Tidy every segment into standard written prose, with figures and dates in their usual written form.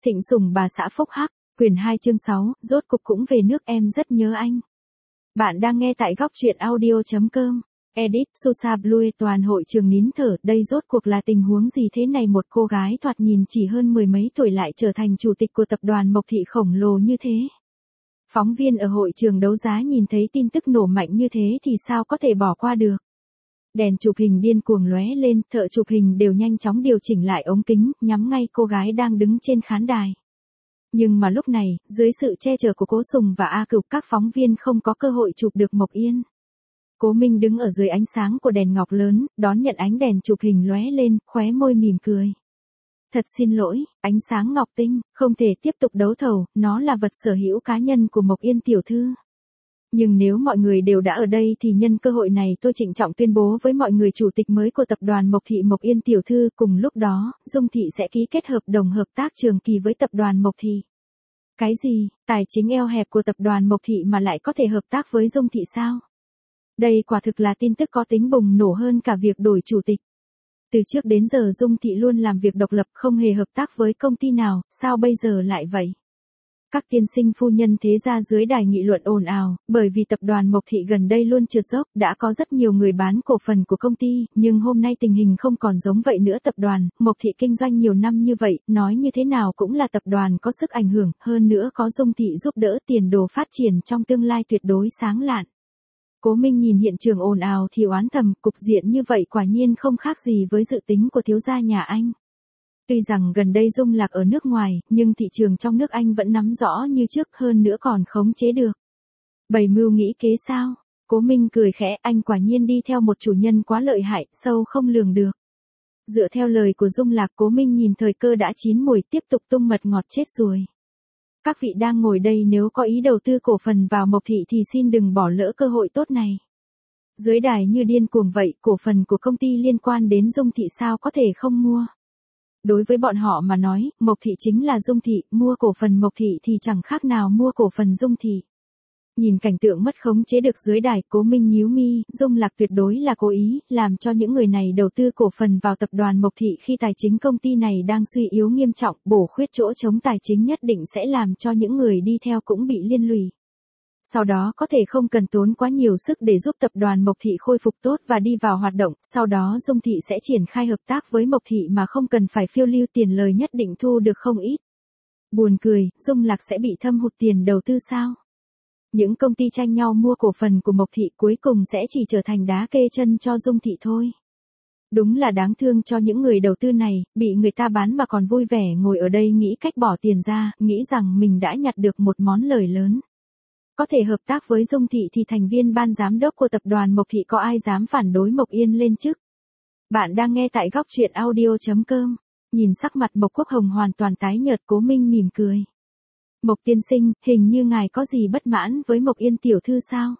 Thịnh sủng bà xã Phúc Hắc, quyển 2 chương 6, rốt cục cũng về nước em rất nhớ anh. Bạn đang nghe tại góc truyện audio.com. Edit, Sosa Blue toàn hội trường nín thở, đây rốt cuộc là tình huống gì thế này, một cô gái thoạt nhìn chỉ hơn mười mấy tuổi lại trở thành chủ tịch của tập đoàn Mộc Thị khổng lồ như thế. Phóng viên ở hội trường đấu giá nhìn thấy tin tức nổ mạnh như thế thì sao có thể bỏ qua được. Đèn chụp hình điên cuồng lóe lên, thợ chụp hình đều nhanh chóng điều chỉnh lại ống kính, nhắm ngay cô gái đang đứng trên khán đài. Nhưng mà lúc này, dưới sự che chở của Cố Sùng và A Cửu, các phóng viên không có cơ hội chụp được Mộc Yên. Cố Minh đứng ở dưới ánh sáng của đèn ngọc lớn, đón nhận ánh đèn chụp hình lóe lên, khóe môi mỉm cười. Thật xin lỗi, ánh sáng ngọc tinh, không thể tiếp tục đấu thầu, nó là vật sở hữu cá nhân của Mộc Yên tiểu thư. Nhưng nếu mọi người đều đã ở đây thì nhân cơ hội này tôi trịnh trọng tuyên bố với mọi người chủ tịch mới của tập đoàn Mộc Thị Mộc Yên tiểu thư, cùng lúc đó, Dung Thị sẽ ký kết hợp đồng hợp tác trường kỳ với tập đoàn Mộc Thị. Cái gì, tài chính eo hẹp của tập đoàn Mộc Thị mà lại có thể hợp tác với Dung Thị sao? Đây quả thực là tin tức có tính bùng nổ hơn cả việc đổi chủ tịch. Từ trước đến giờ Dung Thị luôn làm việc độc lập, không hề hợp tác với công ty nào, sao bây giờ lại vậy? Các tiên sinh phu nhân thế gia dưới đài nghị luận ồn ào, bởi vì tập đoàn Mộc Thị gần đây luôn trượt dốc, đã có rất nhiều người bán cổ phần của công ty, nhưng hôm nay tình hình không còn giống vậy nữa. Tập đoàn Mộc Thị kinh doanh nhiều năm như vậy, nói như thế nào cũng là tập đoàn có sức ảnh hưởng, hơn nữa có Dung Thị giúp đỡ, tiền đồ phát triển trong tương lai tuyệt đối sáng lạn. Cố Minh nhìn hiện trường ồn ào thì oán thầm, cục diện như vậy quả nhiên không khác gì với dự tính của thiếu gia nhà anh. Tuy rằng gần đây Dung Lạc ở nước ngoài, nhưng thị trường trong nước anh vẫn nắm rõ như trước, hơn nữa còn khống chế được. Bày mưu nghĩ kế sao? Cố Minh cười khẽ, anh quả nhiên đi theo một chủ nhân quá lợi hại, sâu không lường được. Dựa theo lời của Dung Lạc, Cố Minh nhìn thời cơ đã chín mùi, tiếp tục tung mật ngọt chết ruồi. Các vị đang ngồi đây nếu có ý đầu tư cổ phần vào Mộc Thị thì xin đừng bỏ lỡ cơ hội tốt này. Dưới đài như điên cuồng vậy, cổ phần của công ty liên quan đến Dung Thị sao có thể không mua. Đối với bọn họ mà nói, Mộc Thị chính là Dung Thị, mua cổ phần Mộc Thị thì chẳng khác nào mua cổ phần Dung Thị. Nhìn cảnh tượng mất khống chế được dưới đài, Cố Minh nhíu mi, Dung Lạc tuyệt đối là cố ý, làm cho những người này đầu tư cổ phần vào tập đoàn Mộc Thị khi tài chính công ty này đang suy yếu nghiêm trọng, bổ khuyết chỗ trống tài chính nhất định sẽ làm cho những người đi theo cũng bị liên lụy. Sau đó có thể không cần tốn quá nhiều sức để giúp tập đoàn Mộc Thị khôi phục tốt và đi vào hoạt động, sau đó Dung Thị sẽ triển khai hợp tác với Mộc Thị mà không cần phải phiêu lưu, tiền lời nhất định thu được không ít. Buồn cười, Dung Lạc sẽ bị thâm hụt tiền đầu tư sao? Những công ty tranh nhau mua cổ phần của Mộc Thị cuối cùng sẽ chỉ trở thành đá kê chân cho Dung Thị thôi. Đúng là đáng thương cho những người đầu tư này, bị người ta bán mà còn vui vẻ ngồi ở đây nghĩ cách bỏ tiền ra, nghĩ rằng mình đã nhặt được một món lời lớn. Có thể hợp tác với Dung Thị thì thành viên ban giám đốc của tập đoàn Mộc Thị có ai dám phản đối Mộc Yên lên chức. Bạn đang nghe tại góc truyện audio.com. Nhìn sắc mặt Mộc Quốc Hồng hoàn toàn tái nhợt, Cố Minh mỉm cười. Mộc tiên sinh, hình như ngài có gì bất mãn với Mộc Yên tiểu thư sao?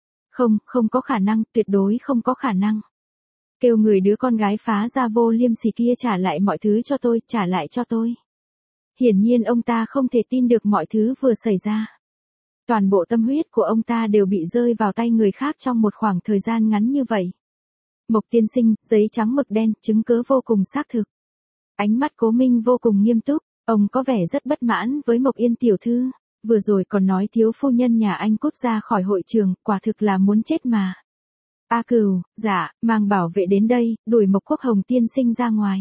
Không có khả năng, tuyệt đối không có khả năng. Kêu người đứa con gái phá ra vô liêm sỉ kia trả lại mọi thứ cho tôi, trả lại cho tôi. Hiển nhiên ông ta không thể tin được mọi thứ vừa xảy ra. Toàn bộ tâm huyết của ông ta đều bị rơi vào tay người khác trong một khoảng thời gian ngắn như vậy. Mộc tiên sinh, giấy trắng mực đen, chứng cứ vô cùng xác thực. Ánh mắt Cố Minh vô cùng nghiêm túc, ông có vẻ rất bất mãn với Mộc Yên tiểu thư, vừa rồi còn nói thiếu phu nhân nhà anh cút ra khỏi hội trường, quả thực là muốn chết mà. A Cửu, dạ, mang bảo vệ đến đây, đuổi Mộc Quốc Hồng tiên sinh ra ngoài.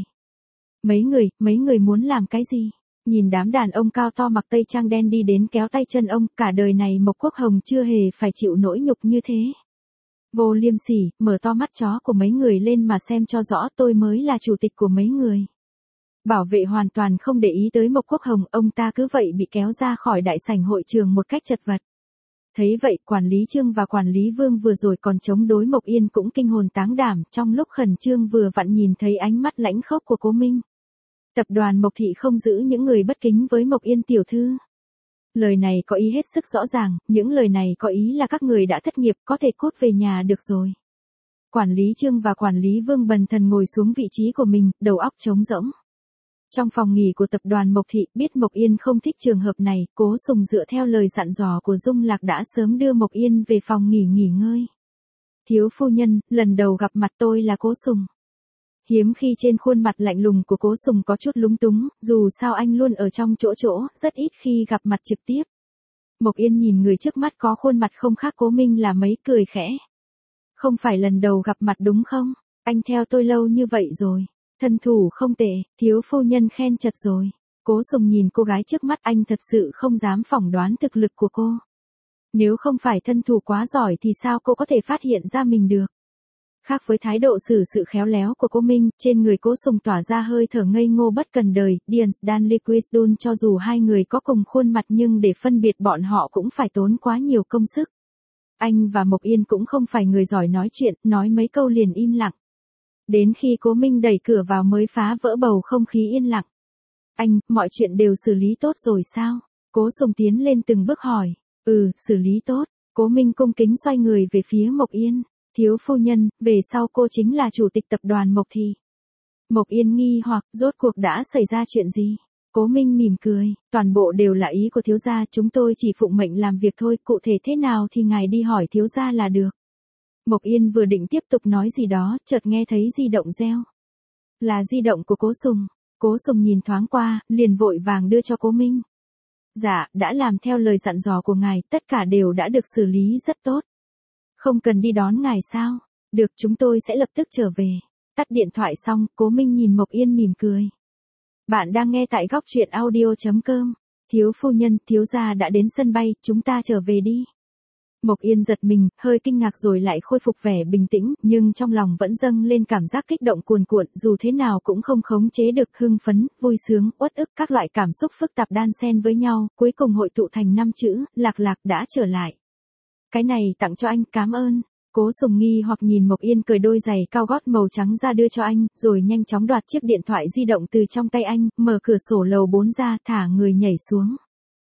Mấy người muốn làm cái gì? Nhìn đám đàn ông cao to mặc tây trang đen đi đến kéo tay chân ông, cả đời này Mộc Quốc Hồng chưa hề phải chịu nỗi nhục như thế. Vô liêm sỉ, mở to mắt chó của mấy người lên mà xem cho rõ, tôi mới là chủ tịch của mấy người. Bảo vệ hoàn toàn không để ý tới Mộc Quốc Hồng, ông ta cứ vậy bị kéo ra khỏi đại sảnh hội trường một cách chật vật. Thấy vậy, quản lý Trương và quản lý Vương vừa rồi còn chống đối Mộc Yên cũng kinh hồn táng đảm, trong lúc khẩn trương vừa vặn nhìn thấy ánh mắt lãnh khốc của Cố Minh. Tập đoàn Mộc Thị không giữ những người bất kính với Mộc Yên tiểu thư. Lời này có ý hết sức rõ ràng, những lời này có ý là các người đã thất nghiệp, có thể cút về nhà được rồi. Quản lý Trương và quản lý Vương bần thần ngồi xuống vị trí của mình, đầu óc trống rỗng. Trong phòng nghỉ của tập đoàn Mộc Thị, biết Mộc Yên không thích trường hợp này, Cố Sùng dựa theo lời dặn dò của Dung Lạc đã sớm đưa Mộc Yên về phòng nghỉ ngơi. Thiếu phu nhân, lần đầu gặp mặt tôi là Cố Sùng. Hiếm khi trên khuôn mặt lạnh lùng của Cố Sùng có chút lúng túng, dù sao anh luôn ở trong chỗ, rất ít khi gặp mặt trực tiếp. Mộc Yên nhìn người trước mắt có khuôn mặt không khác Cố Minh là mấy, cười khẽ. Không phải lần đầu gặp mặt đúng không? Anh theo tôi lâu như vậy rồi. Thân thủ không tệ, thiếu phu nhân khen chật rồi. Cố Sùng nhìn cô gái trước mắt, anh thật sự không dám phỏng đoán thực lực của cô. Nếu không phải thân thủ quá giỏi thì sao cô có thể phát hiện ra mình được? Khác với thái độ xử sự khéo léo của cô Minh, trên người Cố Sùng tỏa ra hơi thở ngây ngô bất cần đời, Dian Stanley Quisdon, cho dù hai người có cùng khuôn mặt nhưng để phân biệt bọn họ cũng phải tốn quá nhiều công sức. Anh và Mộc Yên cũng không phải người giỏi nói chuyện, nói mấy câu liền im lặng. Đến khi Cố Minh đẩy cửa vào mới phá vỡ bầu không khí yên lặng. Anh, mọi chuyện đều xử lý tốt rồi sao? Cố Sùng tiến lên từng bước hỏi. Xử lý tốt. Cố Minh cung kính xoay người về phía Mộc Yên. Thiếu phu nhân, về sau cô chính là chủ tịch tập đoàn Mộc Thị. Mộc Yên nghi hoặc, rốt cuộc đã xảy ra chuyện gì? Cố Minh mỉm cười, toàn bộ đều là ý của thiếu gia, chúng tôi chỉ phụng mệnh làm việc thôi, cụ thể thế nào thì ngài đi hỏi thiếu gia là được. Mộc Yên vừa định tiếp tục nói gì đó, chợt nghe thấy di động reo. Là di động của Cố Sùng. Cố Sùng nhìn thoáng qua, liền vội vàng đưa cho Cố Minh. Dạ, đã làm theo lời dặn dò của ngài, tất cả đều đã được xử lý rất tốt. Không cần đi đón ngài sao? Được, chúng tôi sẽ lập tức trở về. Tắt điện thoại xong, Cố Minh nhìn Mộc Yên mỉm cười. Bạn đang nghe tại góc truyện audio.com. Thiếu phu nhân, thiếu gia đã đến sân bay, chúng ta trở về đi. Mộc Yên giật mình, hơi kinh ngạc rồi lại khôi phục vẻ bình tĩnh, nhưng trong lòng vẫn dâng lên cảm giác kích động cuồn cuộn, dù thế nào cũng không khống chế được, hưng phấn, vui sướng, uất ức, các loại cảm xúc phức tạp đan xen với nhau, cuối cùng hội tụ thành 5 chữ, Lạc Lạc đã trở lại. Cái này tặng cho anh, cảm ơn. Cố Sùng nghi hoặc nhìn Mộc Yên cởi đôi giày cao gót màu trắng ra đưa cho anh, rồi nhanh chóng đoạt chiếc điện thoại di động từ trong tay anh, mở cửa sổ lầu 4 ra, thả người nhảy xuống.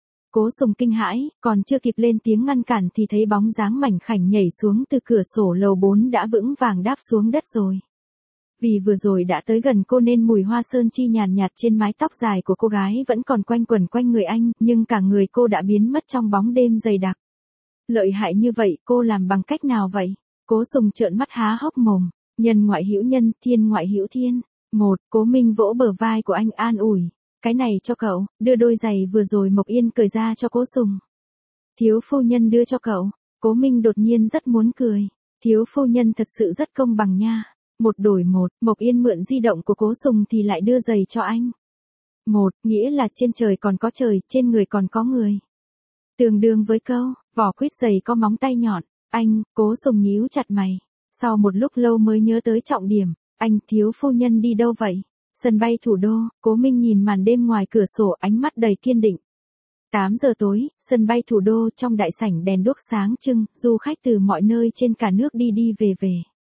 Cố Sùng kinh hãi, còn chưa kịp lên tiếng ngăn cản thì thấy bóng dáng mảnh khảnh nhảy xuống từ cửa sổ lầu 4 đã vững vàng đáp xuống đất rồi. Vì vừa rồi đã tới gần cô nên mùi hoa sơn chi nhàn nhạt trên mái tóc dài của cô gái vẫn còn quanh quẩn quanh người anh, nhưng cả người cô đã biến mất trong bóng đêm dày đặc. Lợi hại như vậy, cô làm bằng cách nào vậy? Cố Sùng trợn mắt há hốc mồm. Nhân ngoại hữu nhân, thiên ngoại hữu thiên. Cố Minh vỗ bờ vai của anh an ủi. Cái này cho cậu, đưa đôi giày vừa rồi Mộc Yên cởi ra cho Cố Sùng. Thiếu phu nhân đưa cho cậu. Cố Minh đột nhiên rất muốn cười. Thiếu phu nhân thật sự rất công bằng nha. Một đổi một, Mộc Yên mượn di động của Cố Sùng thì lại đưa giày cho anh. Nghĩa là trên trời còn có trời, trên người còn có người. Tương đương với câu, vỏ quýt giày có móng tay nhọn. Anh, Cố Sùng nhíu chặt mày. Sau một lúc lâu mới nhớ tới trọng điểm. Anh, thiếu phu nhân đi đâu vậy? Sân bay thủ đô. Cố Minh nhìn màn đêm ngoài cửa sổ, ánh mắt đầy kiên định. 8 giờ tối, sân bay thủ đô, trong đại sảnh đèn đuốc sáng trưng, du khách từ mọi nơi trên cả nước đi đi về về.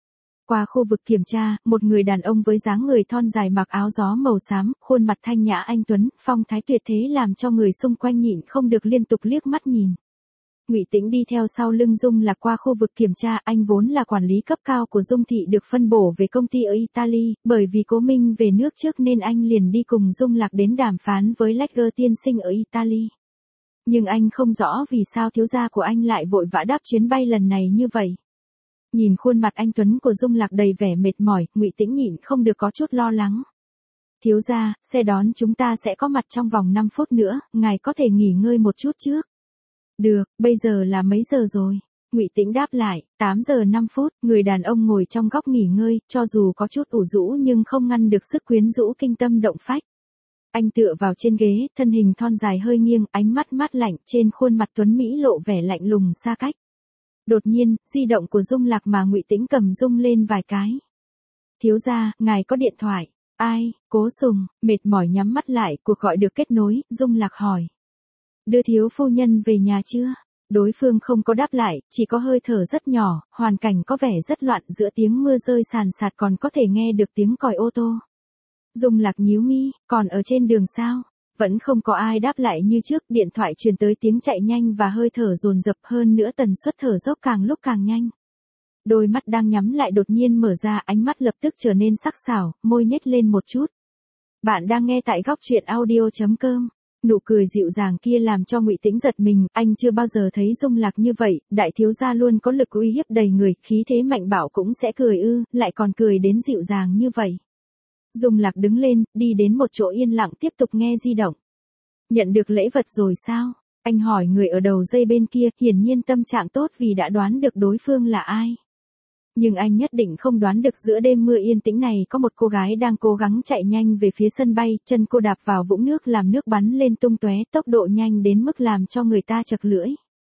Qua khu vực kiểm tra, một người đàn ông với dáng người thon dài mặc áo gió màu xám, khuôn mặt thanh nhã anh tuấn, phong thái tuyệt thế làm cho người xung quanh nhịn không được liên tục liếc mắt nhìn. Ngụy Tĩnh đi theo sau lưng Dung Lạc qua khu vực kiểm tra, anh vốn là quản lý cấp cao của Dung Thị được phân bổ về công ty ở Italy, bởi vì Cố Minh về nước trước nên anh liền đi cùng Dung Lạc đến đàm phán với Lager tiên sinh ở Italy. Nhưng anh không rõ vì sao thiếu gia của anh lại vội vã đáp chuyến bay lần này như vậy. Nhìn khuôn mặt anh tuấn của Dung Lạc đầy vẻ mệt mỏi, Ngụy Tĩnh nhịn không được có chút lo lắng. Thiếu gia, xe đón chúng ta sẽ có mặt trong vòng 5 phút nữa, ngài có thể nghỉ ngơi một chút trước. Được, bây giờ là mấy giờ rồi? Ngụy Tĩnh đáp lại, 8 giờ 5 phút, người đàn ông ngồi trong góc nghỉ ngơi, cho dù có chút ủ rũ nhưng không ngăn được sức quyến rũ kinh tâm động phách. Anh tựa vào trên ghế, thân hình thon dài hơi nghiêng, ánh mắt mát lạnh, trên khuôn mặt tuấn mỹ lộ vẻ lạnh lùng xa cách. Đột nhiên, di động của Dung Lạc mà Ngụy Tĩnh cầm rung lên vài cái. Thiếu gia, ngài có điện thoại. Ai? Cố Sùng, mệt mỏi nhắm mắt lại, cuộc gọi được kết nối, Dung Lạc hỏi. Đưa thiếu phu nhân về nhà chưa? Đối phương không có đáp lại, chỉ có hơi thở rất nhỏ, hoàn cảnh có vẻ rất loạn, giữa tiếng mưa rơi sàn sạt còn có thể nghe được tiếng còi ô tô. Dung Lạc nhíu mi, còn ở trên đường sao? Vẫn không có ai đáp lại như trước, điện thoại truyền tới tiếng chạy nhanh và hơi thở dồn dập, hơn nữa tần suất thở dốc càng lúc càng nhanh. Đôi mắt đang nhắm lại đột nhiên mở ra, ánh mắt lập tức trở nên sắc sảo, môi nhếch lên một chút. Bạn đang nghe tại góc truyện audio.com. Nụ cười dịu dàng kia làm cho Ngụy Tĩnh giật mình, anh chưa bao giờ thấy Dung Lạc như vậy, đại thiếu gia luôn có lực uy hiếp đầy người, khí thế mạnh bạo cũng sẽ cười lại còn cười đến dịu dàng như vậy. Dung Lạc đứng lên, đi đến một chỗ yên lặng tiếp tục nghe di động. Nhận được lễ vật rồi sao? Anh hỏi người ở đầu dây bên kia, hiển nhiên tâm trạng tốt vì đã đoán được đối phương là ai. Nhưng anh nhất định không đoán được giữa đêm mưa yên tĩnh này có một cô gái đang cố gắng chạy nhanh về phía sân bay, chân cô đạp vào vũng nước làm nước bắn lên tung tóe, tốc độ nhanh đến mức làm cho người ta chật lưỡi.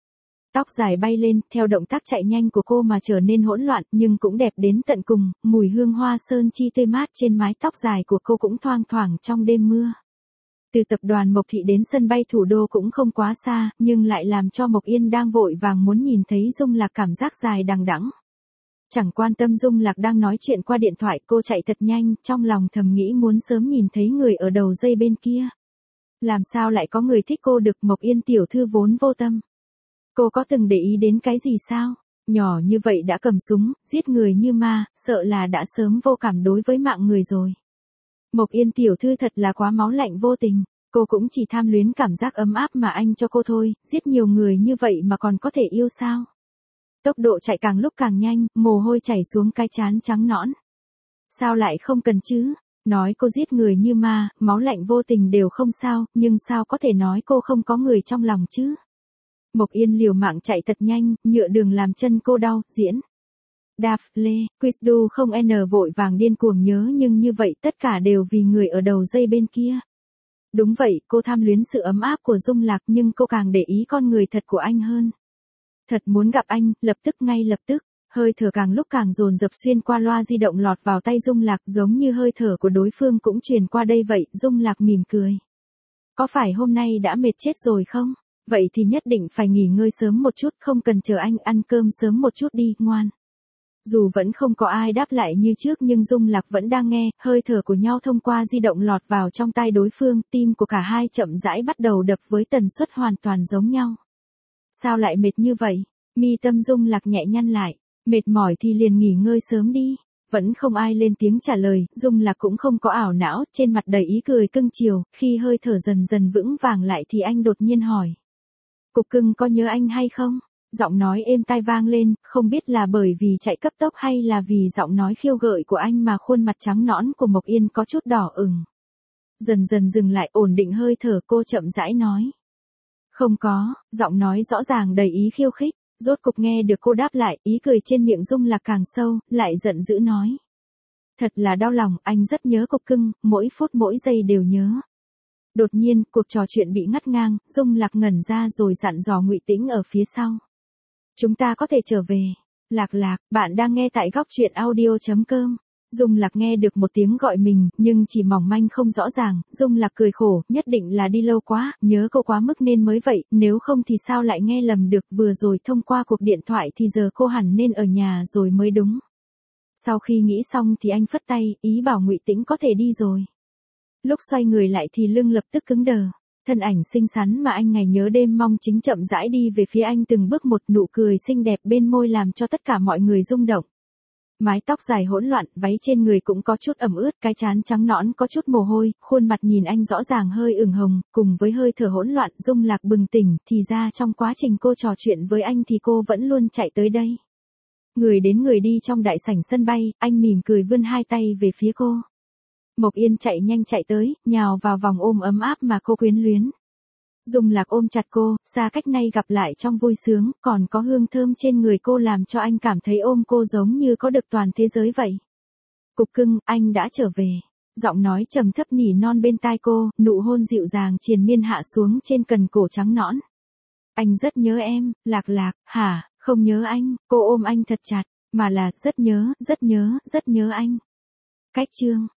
Tóc dài bay lên, theo động tác chạy nhanh của cô mà trở nên hỗn loạn, nhưng cũng đẹp đến tận cùng, mùi hương hoa sơn chi tươi mát trên mái tóc dài của cô cũng thoang thoảng trong đêm mưa. Từ tập đoàn Mộc Thị đến sân bay thủ đô cũng không quá xa, nhưng lại làm cho Mộc Yên đang vội vàng muốn nhìn thấy Dung Lạc cảm giác dài đằng đẵng. Chẳng quan tâm Dung Lạc đang nói chuyện qua điện thoại, cô chạy thật nhanh, trong lòng thầm nghĩ muốn sớm nhìn thấy người ở đầu dây bên kia. Làm sao lại có người thích cô được, Mộc Yên tiểu thư vốn vô tâm. Cô có từng để ý đến cái gì sao? Nhỏ như vậy đã cầm súng, giết người như ma, sợ là đã sớm vô cảm đối với mạng người rồi. Mộc Yên tiểu thư thật là quá máu lạnh vô tình, cô cũng chỉ tham luyến cảm giác ấm áp mà anh cho cô thôi, giết nhiều người như vậy mà còn có thể yêu sao? Tốc độ chạy càng lúc càng nhanh, mồ hôi chảy xuống cái trán trắng nõn. Sao lại không cần chứ? Nói cô giết người như ma, máu lạnh vô tình đều không sao, nhưng sao có thể nói cô không có người trong lòng chứ? Mộc Yên liều mạng chạy thật nhanh, nhựa đường làm chân cô đau, diễn. Daphne, Quizdu không n vội vàng điên cuồng nhớ, nhưng như vậy tất cả đều vì người ở đầu dây bên kia. Đúng vậy, cô tham luyến sự ấm áp của Dung Lạc, nhưng cô càng để ý con người thật của anh hơn. Thật muốn gặp anh, lập tức, ngay lập tức. Hơi thở càng lúc càng dồn dập xuyên qua loa di động lọt vào tay Dung Lạc, giống như hơi thở của đối phương cũng truyền qua đây vậy. Dung Lạc mỉm cười. Có phải hôm nay đã mệt chết rồi không? Vậy thì nhất định phải nghỉ ngơi sớm một chút, không cần chờ anh, ăn cơm sớm một chút đi, ngoan. Dù vẫn không có ai đáp lại như trước nhưng Dung Lạc vẫn đang nghe, hơi thở của nhau thông qua di động lọt vào trong tai đối phương, tim của cả hai chậm rãi bắt đầu đập với tần suất hoàn toàn giống nhau. Sao lại mệt như vậy? Mi tâm Dung Lạc nhẹ nhăn lại, mệt mỏi thì liền nghỉ ngơi sớm đi. Vẫn không ai lên tiếng trả lời, Dung Lạc cũng không có ảo não, trên mặt đầy ý cười cưng chiều, khi hơi thở dần dần vững vàng lại thì anh đột nhiên hỏi. Cục cưng có nhớ anh hay không? Giọng nói êm tai vang lên, không biết là bởi vì chạy cấp tốc hay là vì giọng nói khiêu gợi của anh mà khuôn mặt trắng nõn của Mộc Yên có chút đỏ ửng. Dần dần dừng lại, ổn định hơi thở, cô chậm rãi nói. Không có, giọng nói rõ ràng đầy ý khiêu khích, rốt cục nghe được cô đáp lại, ý cười trên miệng Dung Lạc càng sâu, lại giận dữ nói. Thật là đau lòng, anh rất nhớ cục cưng, mỗi phút mỗi giây đều nhớ. Đột nhiên, cuộc trò chuyện bị ngắt ngang, Dung Lạc ngẩn ra rồi dặn dò Ngụy Tĩnh ở phía sau. Chúng ta có thể trở về. Lạc Lạc, bạn đang nghe tại góc truyện audio.com. Dung Lạc nghe được một tiếng gọi mình, nhưng chỉ mỏng manh không rõ ràng. Dung Lạc cười khổ, nhất định là đi lâu quá, nhớ cô quá mức nên mới vậy, nếu không thì sao lại nghe lầm được, vừa rồi thông qua cuộc điện thoại thì giờ cô hẳn nên ở nhà rồi mới đúng. Sau khi nghĩ xong thì anh phất tay, ý bảo Ngụy Tĩnh có thể đi rồi. Lúc xoay người lại thì lưng lập tức cứng đờ. Thân ảnh xinh xắn mà anh ngày nhớ đêm mong chính chậm rãi đi về phía anh từng bước một, nụ cười xinh đẹp bên môi làm cho tất cả mọi người rung động. Mái tóc dài hỗn loạn, váy trên người cũng có chút ẩm ướt, cái trán trắng nõn có chút mồ hôi, khuôn mặt nhìn anh rõ ràng hơi ửng hồng, cùng với hơi thở hỗn loạn, Dung Lạc bừng tỉnh, thì ra trong quá trình cô trò chuyện với anh thì cô vẫn luôn chạy tới đây. Người đến người đi trong đại sảnh sân bay, anh mỉm cười vươn hai tay về phía cô. Mộc Yên chạy nhanh chạy tới, nhào vào vòng ôm ấm áp mà cô quyến luyến. Dung Lạc ôm chặt cô, xa cách nay gặp lại trong vui sướng, còn có hương thơm trên người cô làm cho anh cảm thấy ôm cô giống như có được toàn thế giới vậy. Cục cưng, anh đã trở về. Giọng nói trầm thấp nỉ non bên tai cô, nụ hôn dịu dàng triền miên hạ xuống trên cần cổ trắng nõn. Anh rất nhớ em, Lạc Lạc, hả, không nhớ anh, cô ôm anh thật chặt, mà là rất nhớ anh. Cách chương.